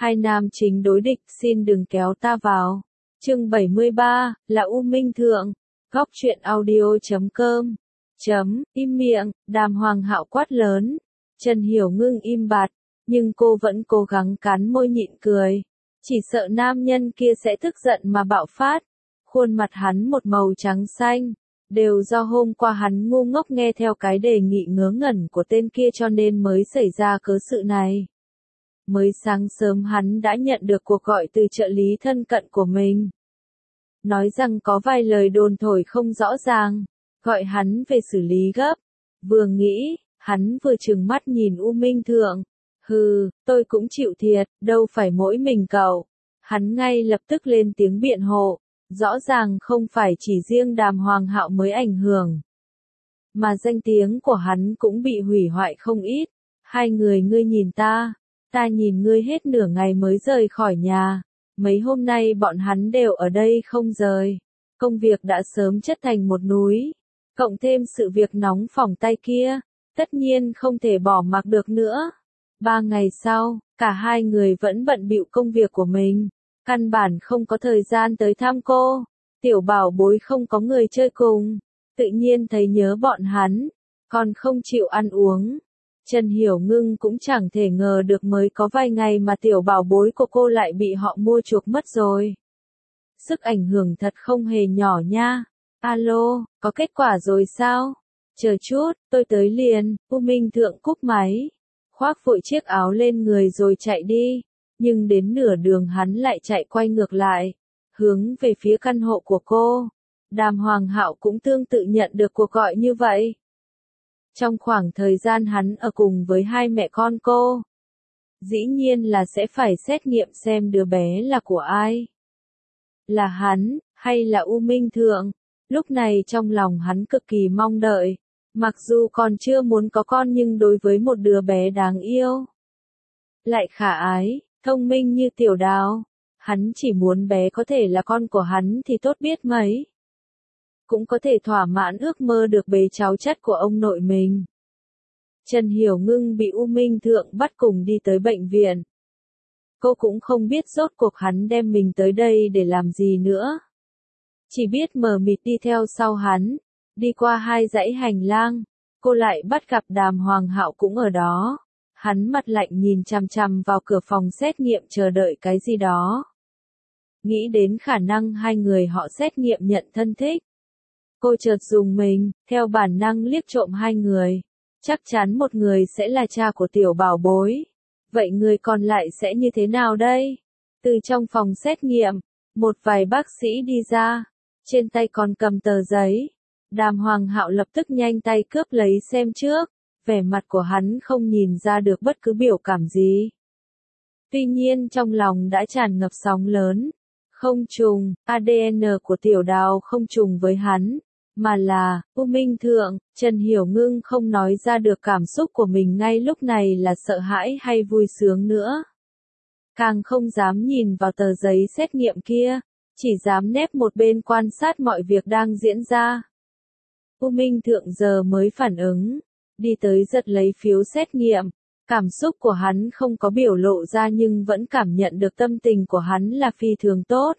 Hai nam chính đối địch, xin đừng kéo ta vào. Chương 73, là U Minh Thượng. Góc truyện audio.com. Im miệng, Đàm Hoàng Hạo quát lớn. Trần Hiểu Ngưng im bặt, nhưng cô vẫn cố gắng cắn môi nhịn cười. Chỉ sợ nam nhân kia sẽ tức giận mà bạo phát. Khuôn mặt hắn một màu trắng xanh. Đều do hôm qua hắn ngu ngốc nghe theo cái đề nghị ngớ ngẩn của tên kia cho nên mới xảy ra cớ sự này. Mới sáng sớm hắn đã nhận được cuộc gọi từ trợ lý thân cận của mình. Nói rằng có vài lời đồn thổi không rõ ràng, gọi hắn về xử lý gấp. Vừa nghĩ, hắn vừa trừng mắt nhìn U Minh Thượng. Hừ, tôi cũng chịu thiệt, đâu phải mỗi mình cậu. Hắn ngay lập tức lên tiếng biện hộ. Rõ ràng không phải chỉ riêng Đàm Hoàng Hạo mới ảnh hưởng, mà danh tiếng của hắn cũng bị hủy hoại không ít. Hai người ngươi nhìn ta nhìn ngươi hết nửa ngày mới rời khỏi nhà. Mấy hôm nay bọn hắn đều ở đây không rời. Công việc đã sớm chất thành một núi. Cộng thêm sự việc nóng phỏng tay kia, tất nhiên không thể bỏ mặc được nữa. 3 ngày sau, cả hai người vẫn bận bịu công việc của mình. Căn bản không có thời gian tới thăm cô. Tiểu bảo bối không có người chơi cùng. Tự nhiên thấy nhớ bọn hắn. Còn không chịu ăn uống. Trần Hiểu Ngưng cũng chẳng thể ngờ được mới có vài ngày mà tiểu bảo bối của cô lại bị họ mua chuộc mất rồi. Sức ảnh hưởng thật không hề nhỏ nha. Alo, có kết quả rồi sao? Chờ chút, tôi tới liền. U Minh Thượng cúp máy. Khoác vội chiếc áo lên người rồi chạy đi. Nhưng đến nửa đường hắn lại chạy quay ngược lại, hướng về phía căn hộ của cô. Đàm Hoàng Hạo cũng tương tự nhận được cuộc gọi như vậy. Trong khoảng thời gian hắn ở cùng với hai mẹ con cô, dĩ nhiên là sẽ phải xét nghiệm xem đứa bé là của ai. Là hắn, hay là U Minh Thượng? Lúc này trong lòng hắn cực kỳ mong đợi. Mặc dù còn chưa muốn có con nhưng đối với một đứa bé đáng yêu, lại khả ái, thông minh như Tiểu Đào, hắn chỉ muốn bé có thể là con của hắn thì tốt biết mấy. Cũng có thể thỏa mãn ước mơ được bế cháu chắt của ông nội mình. Trần Hiểu Ngưng bị U Minh Thượng bắt cùng đi tới bệnh viện. Cô cũng không biết rốt cuộc hắn đem mình tới đây để làm gì nữa. Chỉ biết mờ mịt đi theo sau hắn, đi qua hai dãy hành lang, cô lại bắt gặp Đàm Hoàng Hạo cũng ở đó. Hắn mặt lạnh nhìn chằm chằm vào cửa phòng xét nghiệm chờ đợi cái gì đó. Nghĩ đến khả năng hai người họ xét nghiệm nhận thân thích. Cô chợt rùng mình, theo bản năng liếc trộm hai người. Chắc chắn một người sẽ là cha của tiểu bảo bối. Vậy người còn lại sẽ như thế nào đây? Từ trong phòng xét nghiệm, một vài bác sĩ đi ra. Trên tay còn cầm tờ giấy. Đàm Hoàng Hạo lập tức nhanh tay cướp lấy xem trước. Vẻ mặt của hắn không nhìn ra được bất cứ biểu cảm gì. Tuy nhiên trong lòng đã tràn ngập sóng lớn. Không trùng, ADN của Tiểu Đào không trùng với hắn, mà là, U Minh Thượng. Trần Hiểu Ngưng không nói ra được cảm xúc của mình ngay lúc này là sợ hãi hay vui sướng nữa. Càng không dám nhìn vào tờ giấy xét nghiệm kia, chỉ dám nép một bên quan sát mọi việc đang diễn ra. U Minh Thượng giờ mới phản ứng. Đi tới giật lấy phiếu xét nghiệm. Cảm xúc của hắn không có biểu lộ ra nhưng vẫn cảm nhận được tâm tình của hắn là phi thường tốt.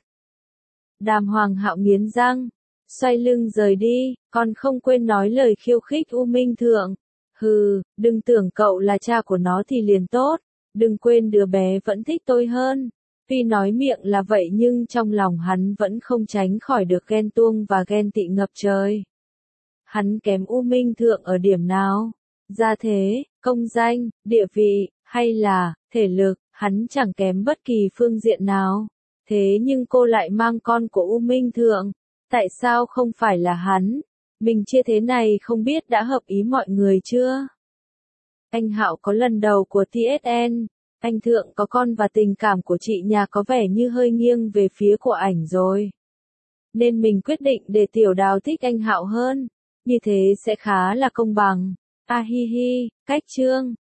Đàm Hoàng Hạo nghiến răng, xoay lưng rời đi, còn không quên nói lời khiêu khích U Minh Thượng. Hừ, đừng tưởng cậu là cha của nó thì liền tốt, đừng quên đứa bé vẫn thích tôi hơn. Tuy nói miệng là vậy nhưng trong lòng hắn vẫn không tránh khỏi được ghen tuông và ghen tị ngập trời. Hắn kém U Minh Thượng ở điểm nào? Gia thế, công danh, địa vị, hay là thể lực, hắn chẳng kém bất kỳ phương diện nào. Thế nhưng cô lại mang con của U Minh Thượng. Tại sao không phải là hắn? Mình chia thế này không biết đã hợp ý mọi người chưa? Anh Hạo có lần đầu của TSN. Anh Thượng có con và tình cảm của chị nhà có vẻ như hơi nghiêng về phía của ảnh rồi. Nên mình quyết định để Tiểu Đào thích anh Hạo hơn. Như thế sẽ khá là công bằng. A hi hi, cách chương.